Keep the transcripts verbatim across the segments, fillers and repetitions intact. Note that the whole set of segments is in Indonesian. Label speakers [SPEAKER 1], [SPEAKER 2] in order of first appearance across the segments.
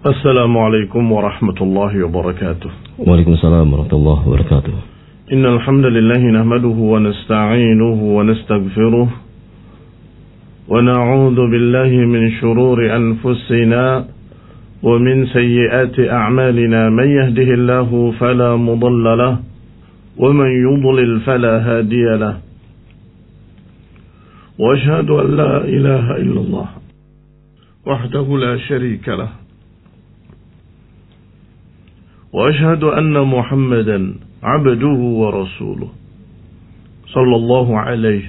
[SPEAKER 1] Assalamualaikum warahmatullahi wabarakatuh.
[SPEAKER 2] Waalaikumsalam warahmatullahi wabarakatuh.
[SPEAKER 1] Innal hamdalillah nahmaduhu wa nasta'inuhu wa nastaghfiruh wa na'udzu billahi min shururi anfusina wa min sayyiati a'malina man yahdihillahu fala mudilla lahu wa man yudlil fala hadiya lahu. Wa ashhadu an la ilaha illallah wahdahu la sharika lahu. وأشهد أن محمدا عبده ورسوله صلى الله عليه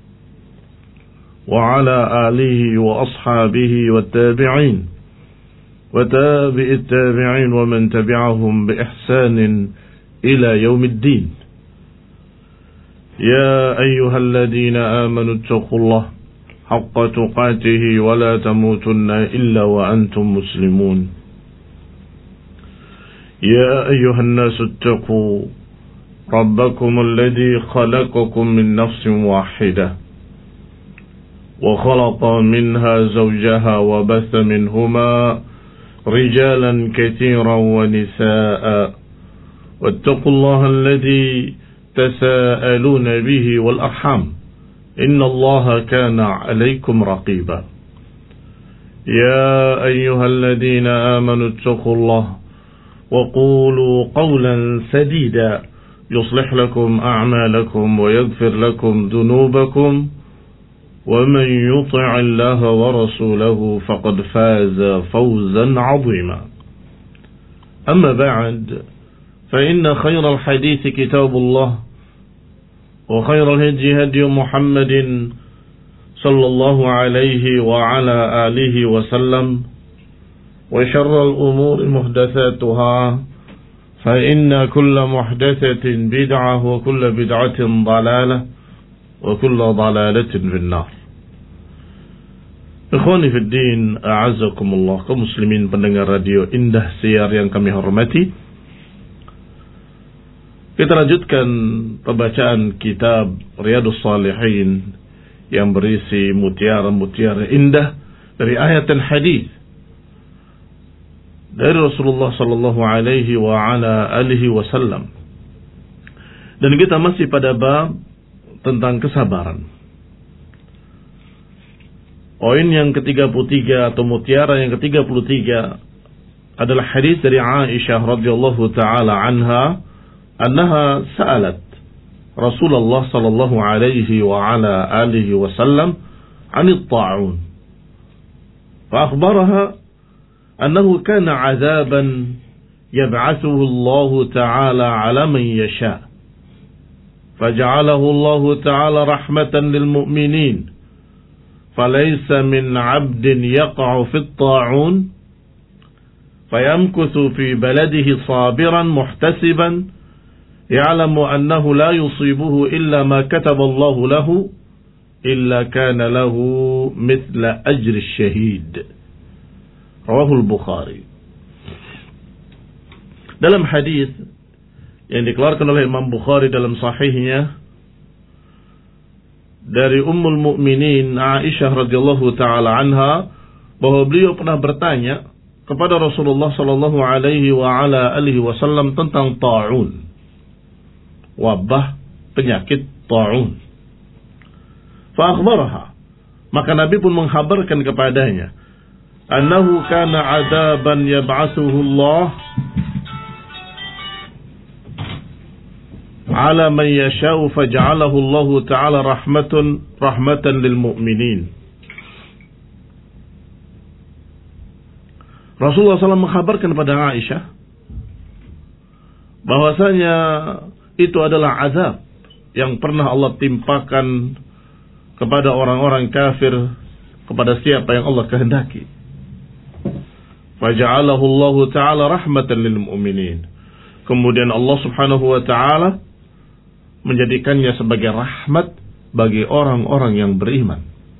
[SPEAKER 1] وعلى آله وأصحابه والتابعين وتابع التابعين ومن تبعهم بإحسان إلى يوم الدين. يا أيها الذين آمنوا اتقوا الله حق تقاته ولا تموتن إلا وأنتم مسلمون. يا أيها الناس اتقوا ربكم الذي خلقكم من نفس واحدة وخلق منها زوجها وبث منهما رجالا كثيرا ونساء واتقوا الله الذي تساءلون به والأرحام إن الله كان عليكم رقيبا. يا أيها الذين آمنوا اتقوا الله وقولوا قولا سديدا يصلح لكم أعمالكم ويغفر لكم ذنوبكم ومن يطع الله ورسوله فقد فاز فوزا عظيما. أما بعد فإن خير الحديث كتاب الله وخير الهدي هدي محمد صلى الله عليه وعلى آله وسلم وشر الأمور محدثاتها فإن كل محدثة بدعة وكل بدعة ضلالة وكل ضلالة في النار. Ikhwani fi din, a'azzakumullah, kaum muslimin pendengar radio Indah Siar yang kami hormati. Kita lanjutkan pembacaan kitab Riyadhus Shalihin yang berisi mutiara-mutiara indah dari ayat dan hadis dari Rasulullah sallallahu alaihi wa ala alihi wasallam. Dan kita masih pada bab tentang kesabaran. Poin yang ke tiga puluh tiga atau mutiara yang ke tiga puluh tiga adalah hadis dari Aisyah radhiyallahu taala anha, annaha sa'alat Rasulullah sallallahu alaihi wa ala alihi wasallam 'anil ta'un. Fa akhbaraha أنه كان عذابا يبعثه الله تعالى على من يشاء فجعله الله تعالى رحمة للمؤمنين فليس من عبد يقع في الطاعون فيمكث في بلده صابرا محتسبا يعلم أنه لا يصيبه إلا ما كتب الله له إلا كان له مثل أجر الشهيد. Rawahul Bukhari. Dalam hadis yang dikeluarkan oleh Imam Bukhari dalam sahihnya dari Ummul Mukminin Aisyah radhiyallahu taala anha, bahwa beliau pernah bertanya kepada Rasulullah sallallahu alaihi wa ala alihi wasallam tentang ta'un, wabah penyakit ta'un. Fa akhbaraha, maka Nabi pun mengkhabarkan kepadanya annahu kana adaban yab'atsuhu Allah ala man yasha'u faj'alahu Allah ta'ala rahmatun rahmatan lil mu'minin. Rasulullah sallallahu alaihi wasallam mengkhabarkan kepada Aisyah bahwasanya itu adalah azab yang pernah Allah timpakan kepada orang-orang kafir, kepada siapa yang Allah kehendaki. Faja'alahu Allah Ta'ala rahmatan lil mu'minin. Kemudian Allah Subhanahu wa Ta'ala menjadikannya sebagai rahmat bagi orang-orang yang beriman.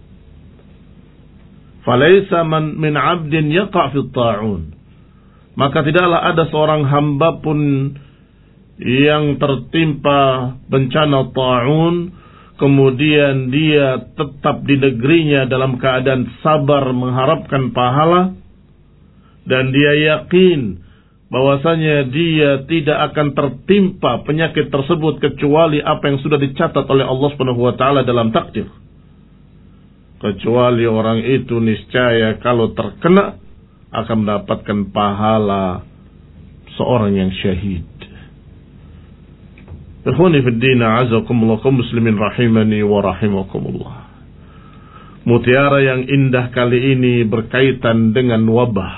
[SPEAKER 1] Falaysa man min 'abdin yaqa' fi ta'un. Maka tidaklah ada seorang hamba pun yang tertimpa bencana ta'un kemudian dia tetap di negerinya dalam keadaan sabar mengharapkan pahala, dan dia yakin bahwasanya dia tidak akan tertimpa penyakit tersebut kecuali apa yang sudah dicatat oleh Allah Subhanahu wa taala dalam takdir. Kecuali orang itu niscaya kalau terkena akan mendapatkan pahala seorang yang syahid. Ikhwani fid din, a'azakumullah, kaum muslimin rahimani wa rahimakumullah. Mutiara yang indah kali ini berkaitan dengan wabah.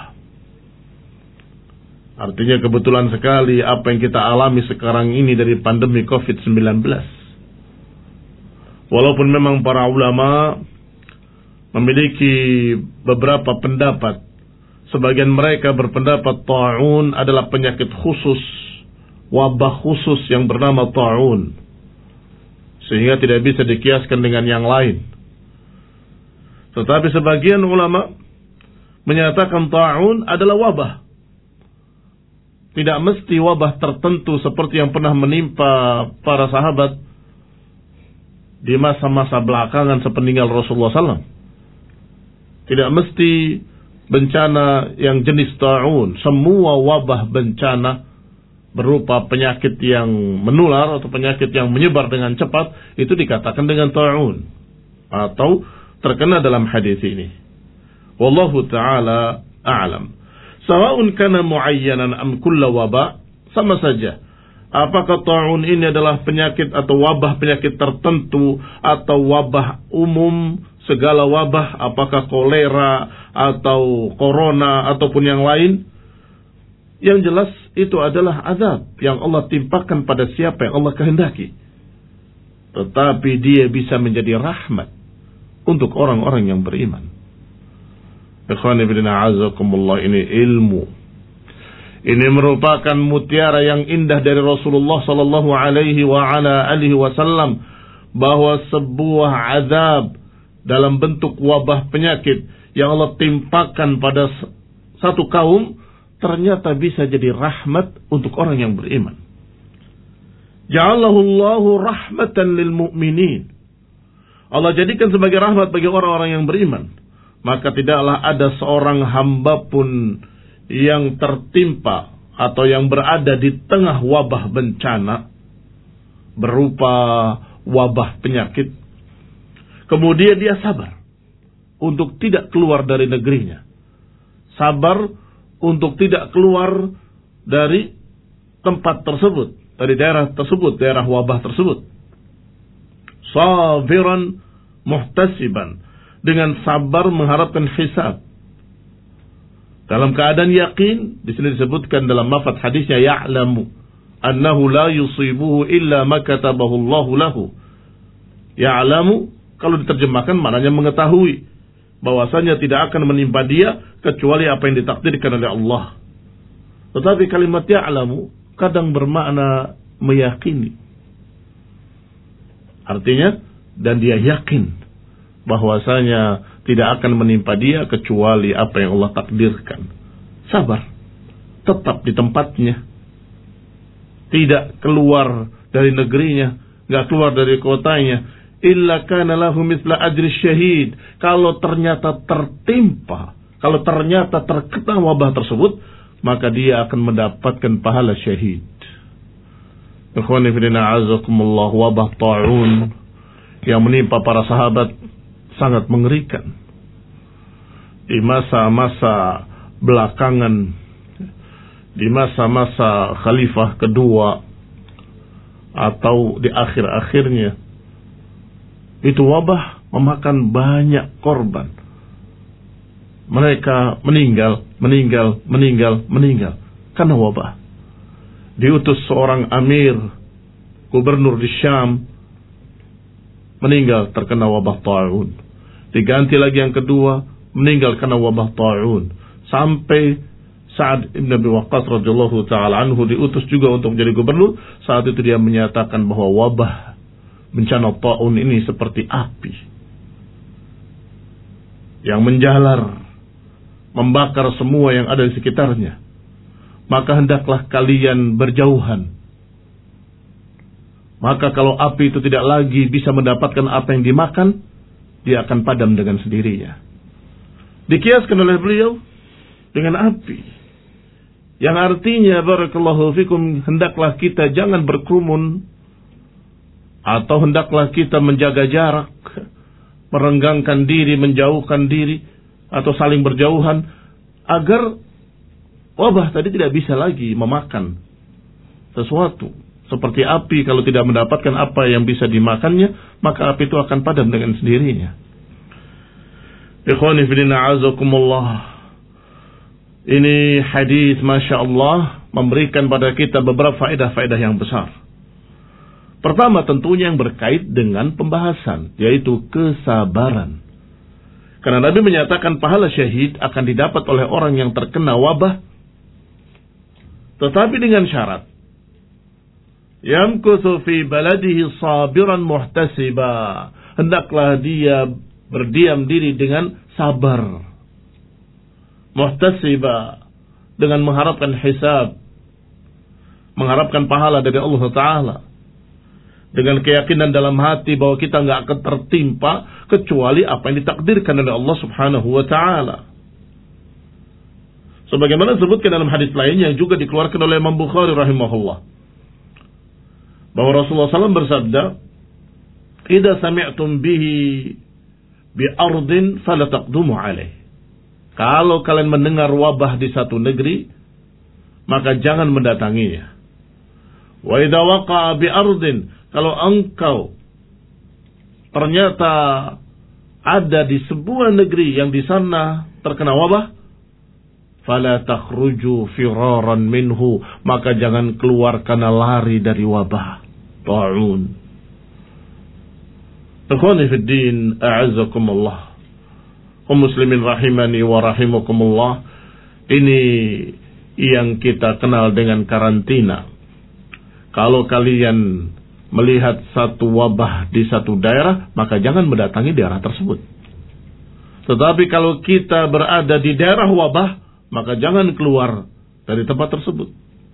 [SPEAKER 1] Artinya kebetulan sekali apa yang kita alami sekarang ini dari pandemi covid sembilan belas. Walaupun memang para ulama memiliki beberapa pendapat. Sebagian mereka berpendapat ta'un adalah penyakit khusus, wabah khusus yang bernama ta'un, sehingga tidak bisa dikiaskan dengan yang lain. Tetapi sebagian ulama menyatakan ta'un adalah wabah. Tidak mesti wabah tertentu seperti yang pernah menimpa para sahabat di masa-masa belakangan sepeninggal Rasulullah sallallahu alaihi wasallam. Tidak mesti bencana yang jenis ta'un. Semua wabah bencana berupa penyakit yang menular atau penyakit yang menyebar dengan cepat itu dikatakan dengan ta'un atau terkena dalam hadis ini. Wallahu ta'ala a'lam. Sawa'un kana muayyanan am kulla waba, sama saja. Apakah ta'un ini adalah penyakit atau wabah penyakit tertentu atau wabah umum, segala wabah, apakah kolera atau corona ataupun yang lain? Yang jelas itu adalah azab yang Allah timpakan pada siapa yang Allah kehendaki. Tetapi dia bisa menjadi rahmat untuk orang-orang yang beriman. Ikhwani fillah, a'azakumullah, ini ilmu. Ini merupakan mutiara yang indah dari Rasulullah sallallahu alaihi wa ala alihi wasallam, bahwa sebuah azab dalam bentuk wabah penyakit yang Allah timpakan pada satu kaum ternyata bisa jadi rahmat untuk orang yang beriman. Ja'alahu Allahu rahmatan lil mu'minin. Allah jadikan sebagai rahmat bagi orang-orang yang beriman. Maka tidaklah ada seorang hamba pun yang tertimpa atau yang berada di tengah wabah bencana berupa wabah penyakit, kemudian dia sabar untuk tidak keluar dari negerinya, sabar untuk tidak keluar dari tempat tersebut, dari daerah tersebut, daerah wabah tersebut, sabiran muhtasiban, dengan sabar mengharapkan hisab, dalam keadaan yakin. Di sini disebutkan dalam mafad hadisnya, ya'lamu annahu la yusibuhu illa ma katabahu Allahu lahu. Ya'lamu kalau diterjemahkan maknanya mengetahui bahwasanya tidak akan menimpa dia kecuali apa yang ditakdirkan oleh Allah. Tetapi kalimat ya'lamu kadang bermakna meyakini. Artinya, dan dia yakin bahwasanya tidak akan menimpa dia kecuali apa yang Allah takdirkan. Sabar, tetap di tempatnya, tidak keluar dari negerinya, nggak keluar dari kotanya. Illa kana lahu mithla ajri syahid. Kalau ternyata tertimpa, kalau ternyata terkena wabah tersebut, maka dia akan mendapatkan pahala syahid. Ikhwani fillah, a'azakumullah, wabah ta'un yang menimpa para sahabat sangat mengerikan. Di masa-masa belakangan, di masa-masa khalifah kedua atau di akhir-akhirnya, itu wabah memakan banyak korban. Mereka meninggal, meninggal, meninggal, meninggal karena wabah. Diutus seorang amir, gubernur di Syam, meninggal terkena wabah ta'un. Diganti lagi yang kedua, meninggal karena wabah ta'un. Sampai Sa'ad ibn Abi Waqqas radhiyallahu ta'ala anhu diutus juga untuk menjadi gubernur. Saat itu dia menyatakan bahwa wabah bencana ta'un ini seperti api yang menjalar, membakar semua yang ada di sekitarnya. Maka hendaklah kalian berjauhan. Maka kalau api itu tidak lagi bisa mendapatkan apa yang dimakan, dia akan padam dengan sendirinya. Dikiaskan oleh beliau dengan api. Yang artinya barakallahu fikum, hendaklah kita jangan berkerumun, atau hendaklah kita menjaga jarak, merenggangkan diri, menjauhkan diri, atau saling berjauhan, agar wabah tadi tidak bisa lagi memakan sesuatu. Seperti api, kalau tidak mendapatkan apa yang bisa dimakannya, maka api itu akan padam dengan sendirinya. Ikhwani fillah azakumullah. Ini hadis Masya Allah memberikan pada kita beberapa faedah-faedah yang besar. Pertama tentunya yang berkait dengan pembahasan, yaitu kesabaran. Karena Nabi menyatakan pahala syahid akan didapat oleh orang yang terkena wabah, tetapi dengan syarat. Yamkuthu fi baladihi sabiran muhtasiba. Hendaklah dia berdiam diri dengan sabar. Muhtasiba, dengan mengharapkan hisab, mengharapkan pahala dari Allah Ta'ala, dengan keyakinan dalam hati bahwa kita nggak akan tertimpa kecuali apa yang ditakdirkan oleh Allah Subhanahu Wa Ta'ala. Sebagaimana disebutkan dalam hadis lain yang juga dikeluarkan oleh Imam Bukhari rahimahullah, bahwa Rasulullah shallallahu alaihi wasallam bersabda, "Idza sami'tum bihi bi ardin fala taqdumu alaih." Kalau kalian mendengar wabah di satu negeri, maka jangan mendatanginya. Wa idza waqa'a bi ardin, kalau engkau ternyata ada di sebuah negeri yang di sana terkena wabah, fala takhruju firaran minhu, maka jangan keluar karena lari dari wabah ta'un. Ikhwani fid din, a'azzakumullah. Kaum muslimin rahimani wa rahimakumullah. Ini yang kita kenal dengan karantina. Kalau kalian melihat satu wabah di satu daerah, maka jangan mendatangi daerah tersebut. Tetapi kalau kita berada di daerah wabah, maka jangan keluar dari tempat tersebut.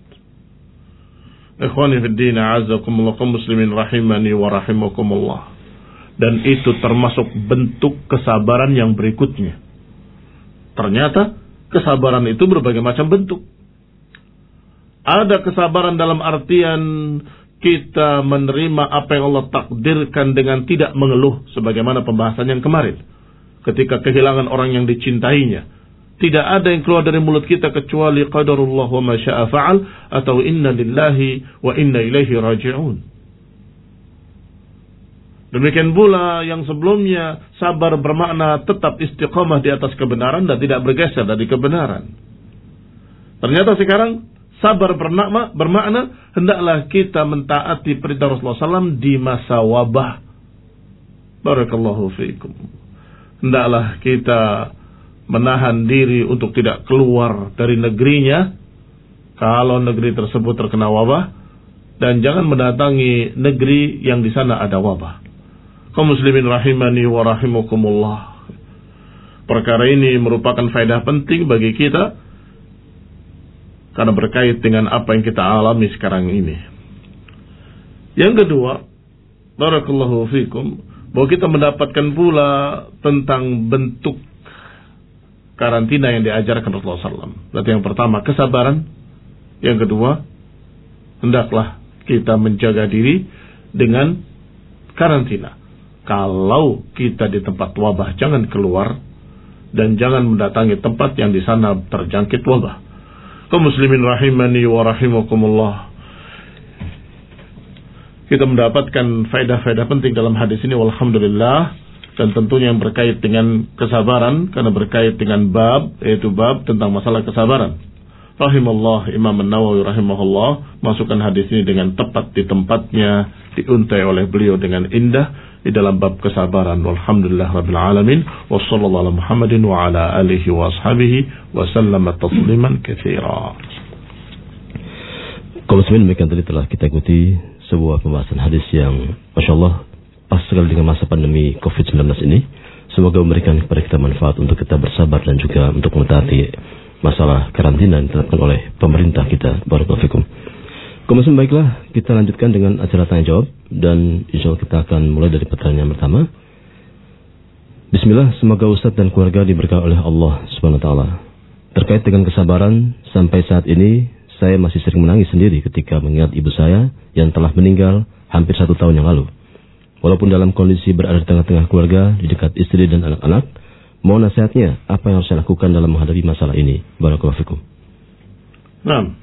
[SPEAKER 1] Ikhwani fid din, a'azzakumullah, kaum muslimin rahimani wa rahimakumullah. Dan itu termasuk bentuk kesabaran yang berikutnya. Ternyata kesabaran itu berbagai macam bentuk. Ada kesabaran dalam artian kita menerima apa yang Allah takdirkan dengan tidak mengeluh, sebagaimana pembahasan yang kemarin. Ketika kehilangan orang yang dicintainya, tidak ada yang keluar dari mulut kita kecuali qadarullah wa ma syaa fa'al, atau inna lillahi wa inna ilaihi raji'un. Demikian pula yang sebelumnya, sabar bermakna tetap istiqamah di atas kebenaran dan tidak bergeser dari kebenaran. Ternyata sekarang sabar bermakna, bermakna hendaklah kita mentaati perintah Rasulullah shallallahu alaihi wasallam di masa wabah. Barakallahu fiikum. Hendaklah kita menahan diri untuk tidak keluar dari negerinya kalau negeri tersebut terkena wabah, dan jangan mendatangi negeri yang di sana ada wabah. Kaum muslimin rahimani wa rahimakumullah. Perkara ini merupakan faedah penting bagi kita karena berkait dengan apa yang kita alami sekarang ini. Yang kedua, barakallahu fikum, bahwa kita mendapatkan pula tentang bentuk karantina yang diajarkan Rasulullah shallallahu alaihi wasallam. Berarti yang pertama kesabaran, yang kedua hendaklah kita menjaga diri dengan karantina. Kalau kita di tempat wabah, jangan keluar dan jangan mendatangi tempat yang di sana terjangkit wabah. Kaum muslimin rahimani wa rahimakumullah. Kita mendapatkan faedah-faedah penting dalam hadis ini, walhamdulillah, dan tentunya yang berkait dengan kesabaran karena berkait dengan bab, yaitu bab tentang masalah kesabaran. Rahimallah Imam An-Nawawi rahimahullah masukkan hadis ini dengan tepat di tempatnya, diuntai oleh beliau dengan indah di dalam bab kesabaran. Walhamdulillah rabbil alamin, wa sallallahu ala Muhammadin wa ala alihi wa ashabihi wa sallama tasliman katsira.
[SPEAKER 2] Kalau demikian tadi telah kita ikuti sebuah pembahasan hadis yang Masya Allah pas sekali dengan masa pandemi covid sembilan belas ini. Semoga memberikan kepada kita manfaat untuk kita bersabar dan juga untuk mentaati masalah karantina yang ditetapkan oleh pemerintah kita. Barakallahu fikum. Kemudian baiklah, kita lanjutkan dengan acara tanya jawab, dan insya Allah kita akan mulai dari pertanyaan pertama. Bismillah, semoga Ustaz dan keluarga diberkahi oleh Allah Subhanahu wa taala. Terkait dengan kesabaran, sampai saat ini saya masih sering menangis sendiri ketika mengingat ibu saya yang telah meninggal hampir satu tahun yang lalu. Walaupun dalam kondisi berada di tengah-tengah keluarga, di dekat istri dan anak-anak, mohon nasihatnya apa yang harus saya lakukan dalam menghadapi masalah ini. Barakallahu fikum.
[SPEAKER 1] Nah,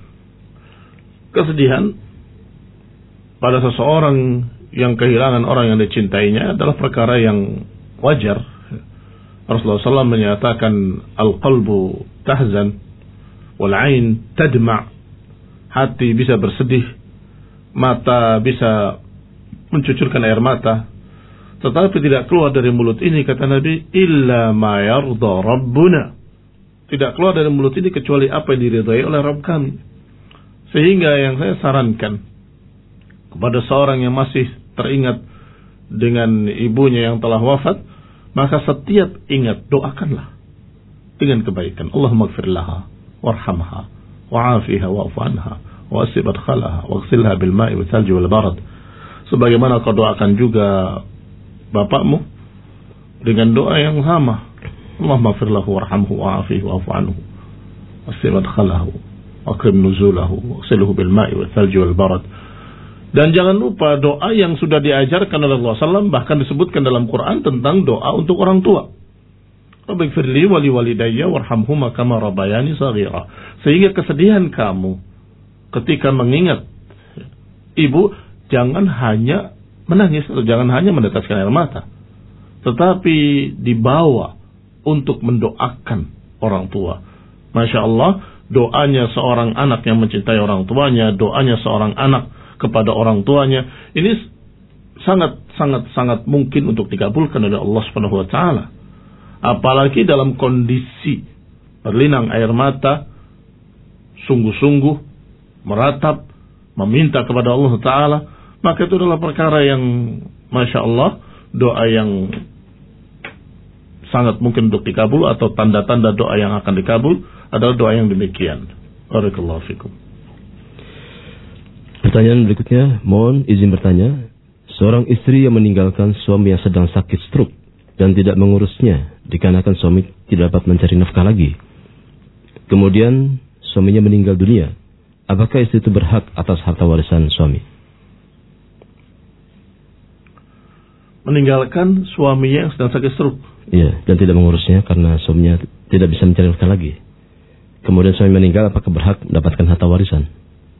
[SPEAKER 1] kesedihan pada seseorang yang kehilangan orang yang dicintainya adalah perkara yang wajar. Rasulullah shallallahu alaihi wasallam menyatakan al-qalbu tahzan wal ain tadma'. Hati bisa bersedih, mata bisa mencucurkan air mata, tetapi tidak keluar dari mulut ini, kata Nabi, illa ma yarda rabbuna. Tidak keluar dari mulut ini kecuali apa yang diridhai oleh Rabb kami. Sehingga yang saya sarankan kepada seorang yang masih teringat dengan ibunya yang telah wafat, maka setiap ingat doakanlah dengan kebaikan. Allahumma ighfir laha warhamha wa'afiha wa'fu anha wa'asib adkhalaha waghsilha bil ma'i wal thalji wal barad. Sebagaimana kau doakan juga bapakmu dengan doa yang sama. Allahumma ighfir lahu warhamhu wa'afihi wa'fu anhu wa'asib adkhalahu wa'akrim nuzulahu wa'ghsilhu bil ma'i wal thalji wal barad. Dan jangan lupa doa yang sudah diajarkan oleh Rasulullah shallallahu alaihi wasallam, bahkan disebutkan dalam Quran tentang doa untuk orang tua. Rabbighfirli wa liwalidayya warhamhuma kama rabbayani shaghira. Sehingga kesedihan kamu ketika mengingat ibu, jangan hanya menangis atau jangan hanya meneteskan air mata, tetapi dibawa untuk mendoakan orang tua. Masya Allah, doanya seorang anak yang mencintai orang tuanya, doanya seorang anak kepada orang tuanya, ini sangat sangat sangat mungkin untuk dikabulkan oleh Allah Subhanahu wa taala. Apalagi dalam kondisi berlinang air mata, sungguh-sungguh meratap meminta kepada Allah taala, maka itu adalah perkara yang Masya Allah, doa yang sangat mungkin untuk dikabul, atau tanda-tanda doa yang akan dikabul adalah doa yang demikian. Barakallahu fikum.
[SPEAKER 2] Pertanyaan berikutnya, mohon izin bertanya. Seorang istri yang meninggalkan suami yang sedang sakit stroke dan tidak mengurusnya dikarenakan suami tidak dapat mencari nafkah lagi. Kemudian suaminya meninggal dunia. Apakah istri itu berhak atas harta warisan suami?
[SPEAKER 1] Meninggalkan suaminya yang sedang sakit stroke.
[SPEAKER 2] Iya, dan tidak mengurusnya karena suaminya tidak bisa mencari nafkah lagi. Kemudian suami meninggal, apakah berhak mendapatkan harta warisan?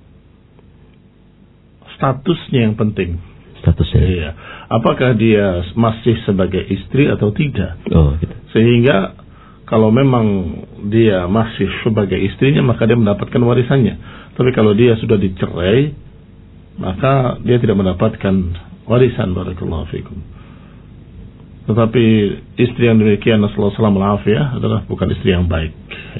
[SPEAKER 1] Statusnya yang penting.
[SPEAKER 2] Statusnya.
[SPEAKER 1] Iya. Apakah dia masih sebagai istri atau tidak?
[SPEAKER 2] Oh, gitu.
[SPEAKER 1] Sehingga kalau memang dia masih sebagai istrinya, maka dia mendapatkan warisannya. Tapi kalau dia sudah dicerai, maka dia tidak mendapatkan warisan. Barakallahu fikum. Tetapi istri yang demikian, nasallahu alaihi wasallam, adalah bukan istri yang baik.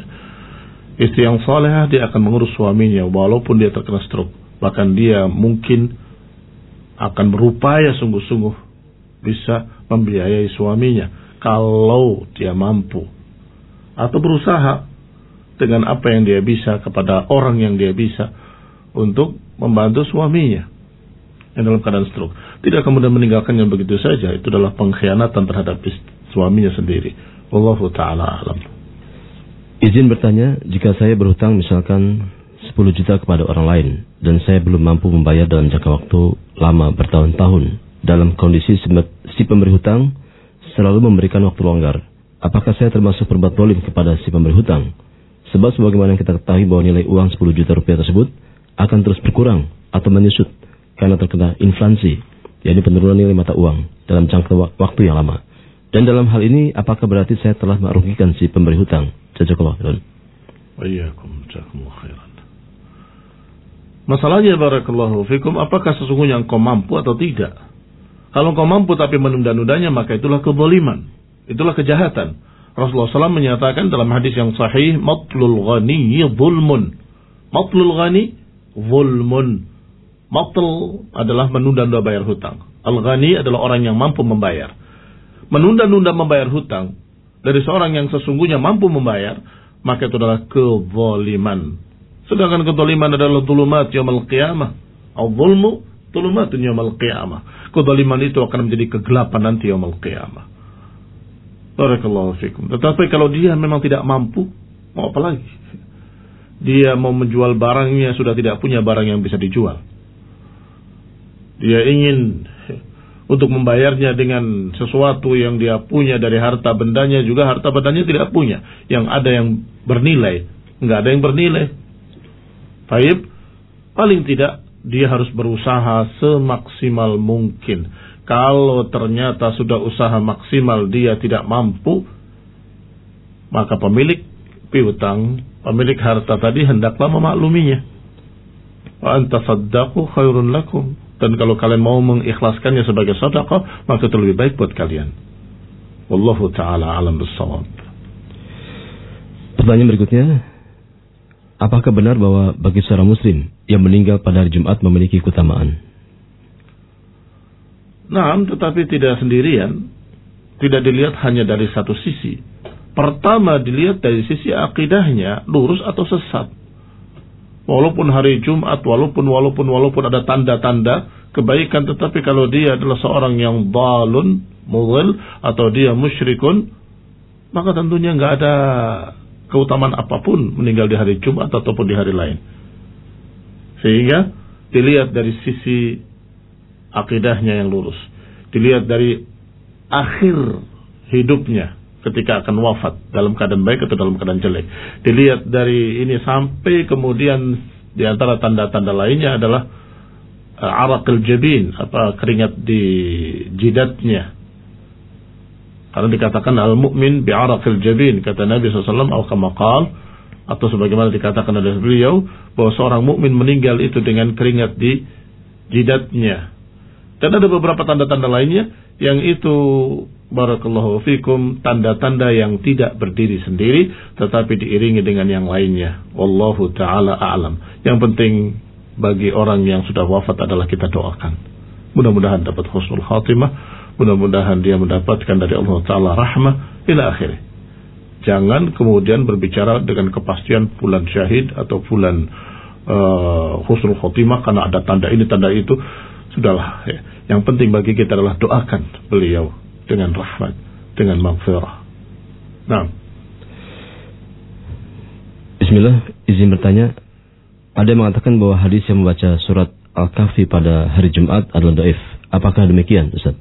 [SPEAKER 1] Istri yang salehah, dia akan mengurus suaminya walaupun dia terkena stroke. Bahkan dia mungkin akan berupaya sungguh-sungguh bisa membiayai suaminya kalau dia mampu, atau berusaha dengan apa yang dia bisa kepada orang yang dia bisa untuk membantu suaminya yang dalam keadaan stroke. Tidak kemudian meninggalkannya begitu saja. Itu adalah pengkhianatan terhadap suaminya sendiri. Wallahu ta'ala alam.
[SPEAKER 2] Izin bertanya, jika saya berhutang misalkan sepuluh juta kepada orang lain dan saya belum mampu membayar dalam jangka waktu lama bertahun-tahun, dalam kondisi si pemberi hutang selalu memberikan waktu longgar, apakah saya termasuk berbuat zalim kepada si pemberi hutang? Sebab sebagaimana yang kita ketahui bahwa nilai uang sepuluh juta rupiah tersebut akan terus berkurang atau menyusut karena terkena inflasi, yakni penurunan nilai mata uang dalam jangka waktu yang lama. Dan dalam hal ini, apakah berarti saya telah merugikan si pemberi hutang? Jazakallahu khairan.
[SPEAKER 1] Wa iyyakum, jazakumullahu khairan. Masalahnya, barakallahu fikum, apakah sesungguhnya engkau mampu atau tidak? Kalau engkau mampu tapi menunda-nundanya, maka itulah kezaliman, itulah kejahatan. Rasulullah shallallahu alaihi wasallam menyatakan dalam hadis yang sahih, matlul ghani zulmun. Matlul ghani zulmun. Matl adalah menunda-nunda bayar hutang. Al-ghani adalah orang yang mampu membayar. Menunda-nunda membayar hutang dari seorang yang sesungguhnya mampu membayar, maka itu adalah kezaliman. Sedangkan kezaliman adalah zulumat yaumil qiyamah. Al-zulmu zulumatun yaumil qiyamah. Kezaliman itu akan menjadi kegelapan nanti yaumil qiyamah. Barakallahu fikum. Tetapi kalau dia memang tidak mampu Mau apa lagi? Dia mau menjual barangnya, sudah tidak punya barang yang bisa dijual. Dia ingin untuk membayarnya dengan sesuatu yang dia punya dari harta bendanya, juga harta bendanya tidak punya. Yang ada yang bernilai, nggak ada yang bernilai. Baik, paling tidak dia harus berusaha semaksimal mungkin. Kalau ternyata sudah usaha maksimal dia tidak mampu, maka pemilik piutang, pemilik harta tadi hendaklah memakluminya. Wa anta saddaqu khairun lakum. Dan kalau kalian mau mengikhlaskannya sebagai sedekah, maka itu lebih baik buat kalian. Wallahu ta'ala alam bissawab.
[SPEAKER 2] Pertanyaan berikutnya, apakah benar bahwa bagi seorang muslim yang meninggal pada hari Jumat memiliki keutamaan?
[SPEAKER 1] Nah, tetapi tidak sendirian. Tidak dilihat hanya dari satu sisi. Pertama dilihat dari sisi akidahnya, lurus atau sesat. Walaupun hari Jumat, walaupun walaupun walaupun ada tanda-tanda kebaikan, tetapi kalau dia adalah seorang yang dhalun, mudhil, atau dia musyrikun, maka tentunya nggak ada keutamaan apapun meninggal di hari Jumat ataupun di hari lain. Sehingga dilihat dari sisi akidahnya yang lurus, dilihat dari akhir hidupnya ketika akan wafat, dalam keadaan baik atau dalam keadaan jelek. Dilihat dari ini sampai kemudian di antara tanda-tanda lainnya adalah uh, araqil jabin, apa keringat di jidatnya. Karena dikatakan al-mu'min bi'araqil jabin, kata Nabi sallallahu alaihi wasallam, atau kama qala, atau sebagaimana dikatakan oleh beliau bahwa seorang mukmin meninggal itu dengan keringat di jidatnya. Dan ada beberapa tanda-tanda lainnya yang itu, barakallahu fikum, tanda-tanda yang tidak berdiri sendiri tetapi diiringi dengan yang lainnya. Wallahu ta'ala a'lam. Yang penting bagi orang yang sudah wafat adalah kita doakan. Mudah-mudahan dapat husnul khatimah, mudah-mudahan dia mendapatkan dari Allah Ta'ala rahmah ila akhirih. Jangan kemudian berbicara dengan kepastian bulan syahid atau bulan uh, husnul khatimah karena ada tanda ini, tanda itu. Sudahlah, ya. Yang penting bagi kita adalah doakan beliau dengan rahmat, dengan maghfirah. Nah,
[SPEAKER 2] Bismillah, izin bertanya. Ada yang mengatakan bahwa hadis yang membaca surat Al-Kahfi pada hari Jumat adalah dhaif. Apakah demikian, Ustaz?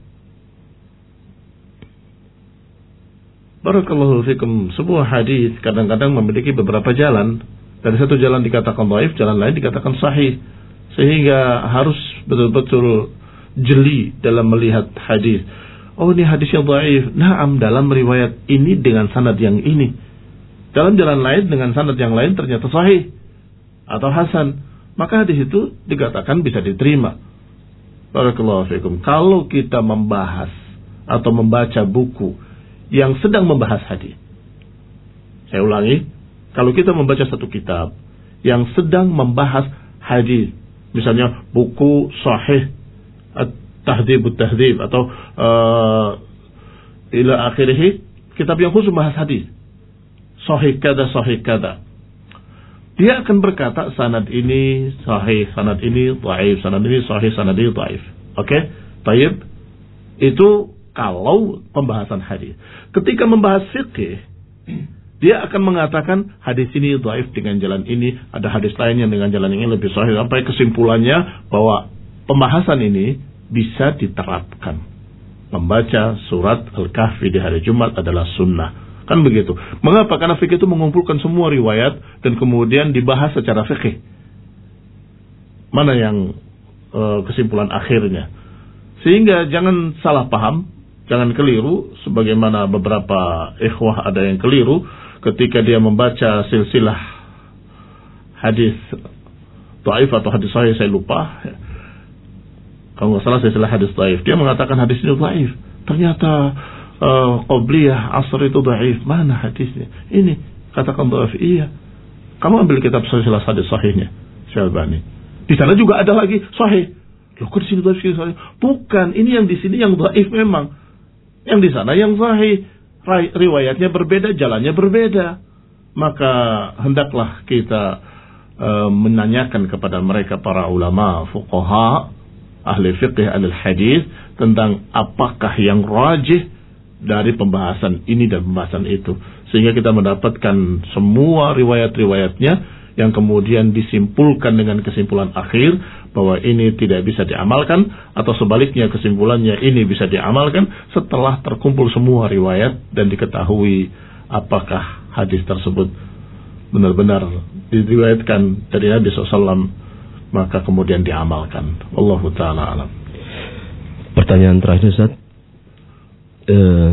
[SPEAKER 1] Barakallahu fikum. Sebuah hadis kadang-kadang memiliki beberapa jalan. Dari satu jalan dikatakan dhaif, jalan lain dikatakan sahih. Sehingga harus betul-betul jeli dalam melihat hadis. Oh, ini hadisnya dhaif. Naam, dalam riwayat ini dengan sanad yang ini. Dalam jalan lain dengan sanad yang lain ternyata sahih atau hasan. Maka hadis itu dikatakan bisa diterima. Barakallahu fikum. Kalau kita membahas atau membaca buku yang sedang membahas hadis. Saya ulangi, kalau kita membaca satu kitab yang sedang membahas hadis, misalnya buku Sahih At-Tahdhib At-Tahdhib atau uh, ila akhirih, kitab yang khusus bahas hadis, Sahih kada, Sahih kada, dia akan berkata sanad ini sahih, sanad ini dhaif, sanad ini sahih, sanad ini dhaif. Oke, okay? Baik. Itu kalau pembahasan hadis. Ketika membahas fikih, dia akan mengatakan hadis ini dhaif dengan jalan ini, ada hadis lainnya dengan jalan ini lebih sahih, sampai kesimpulannya bahwa pembahasan ini bisa diterapkan. Membaca surat Al-Kahfi di hari Jumat adalah sunnah. Kan begitu. Mengapa? Karena fikih itu mengumpulkan semua riwayat dan kemudian dibahas secara fikih. Mana yang e, kesimpulan akhirnya. Sehingga jangan salah paham, jangan keliru, sebagaimana beberapa ikhwah ada yang keliru ketika dia membaca silsilah hadis dhaif atau hadis sahih, saya lupa. Kalau nggak salah silsilah hadis dhaif, dia mengatakan hadis ini dhaif. Ternyata uh, qabliyah asr itu dhaif. Mana hadisnya? Ini katakan dhaif. Iya. Kamu ambil kitab silsilah hadis sahihnya Syalbani. Di sana juga ada lagi sahih. Loh, kok di sini dhaif, sini sahih? Bukan, ini yang di sini yang dhaif memang. Yang di sana yang sahih. Riwayatnya berbeda, jalannya berbeda. Maka hendaklah kita uh, menanyakan kepada mereka para ulama, fuqaha, ahli fiqh, ahli hadis, tentang apakah yang rajih dari pembahasan ini dan pembahasan itu. sehingga kita mendapatkan semua riwayat-riwayatnya yang kemudian disimpulkan dengan kesimpulan akhir bahwa ini tidak bisa diamalkan, atau sebaliknya kesimpulannya ini bisa diamalkan setelah terkumpul semua riwayat dan diketahui apakah hadis tersebut benar-benar diriwayatkan dari Nabi shallallahu alaihi wasallam, maka kemudian diamalkan. Wallahu ta'ala alam.
[SPEAKER 2] Pertanyaan terakhir, Ustaz. Uh,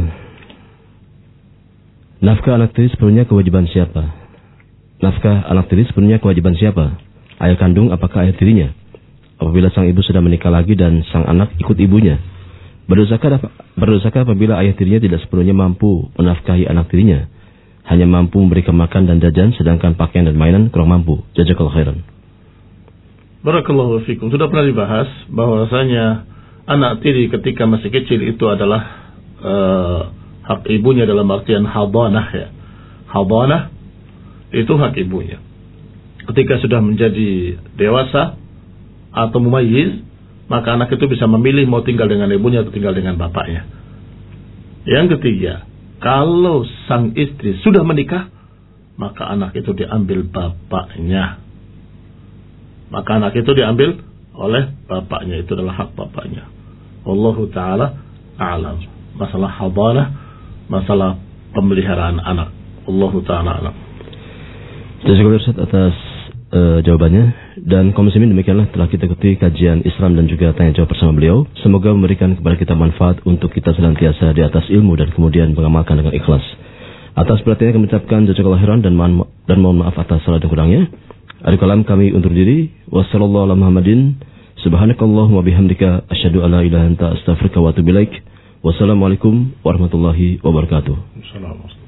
[SPEAKER 2] nafkah anak tiri sepenuhnya kewajiban siapa? Nafkah anak tiri sepenuhnya kewajiban siapa? Ayah kandung apakah ayah tirinya? Apabila sang ibu sudah menikah lagi dan sang anak ikut ibunya, berdosakah, berdosakah apabila ayah tirinya tidak sepenuhnya mampu menafkahi anak tirinya, hanya mampu memberikan makan dan jajan, sedangkan pakaian dan mainan kurang mampu? Jazakallahu khairan.
[SPEAKER 1] Barakallahu fikum. Sudah pernah dibahas bahwasanya anak tiri ketika masih kecil itu adalah uh, hak ibunya dalam artian hadanah ya. Hadanah itu hak ibunya. Ketika sudah menjadi dewasa atau mumayyiz, maka anak itu bisa memilih mau tinggal dengan ibunya atau tinggal dengan bapaknya. Yang ketiga, kalau sang istri sudah menikah, maka anak itu diambil bapaknya. Maka anak itu diambil oleh bapaknya, itu adalah hak bapaknya. Wallahu ta'ala a'lam. Masalah hadanah, masalah pemeliharaan anak. Wallahu ta'ala a'lam.
[SPEAKER 2] Terima kasih Ustaz atas uh, jawabannya. Dan kaum muslimin, demikianlah telah kita ikuti kajian Islam dan juga tanya jawab bersama beliau. Semoga memberikan kepada kita manfaat untuk kita senantiasa di atas ilmu dan kemudian mengamalkan dengan ikhlas. Atas perhatiannya kami ucapkan jazakallahu khairan dan, ma- dan mohon maaf atas salah dan kurangnya. Akhir kalam kami undur diri. Wassallallahu ala Muhammadin. Subhanakallahumma bihamdika asyhadu an la ilaha illa anta astaghfiruka wa atubu ilaik. Wassalamualaikum warahmatullahi wabarakatuh.
[SPEAKER 1] Assalamualaikum.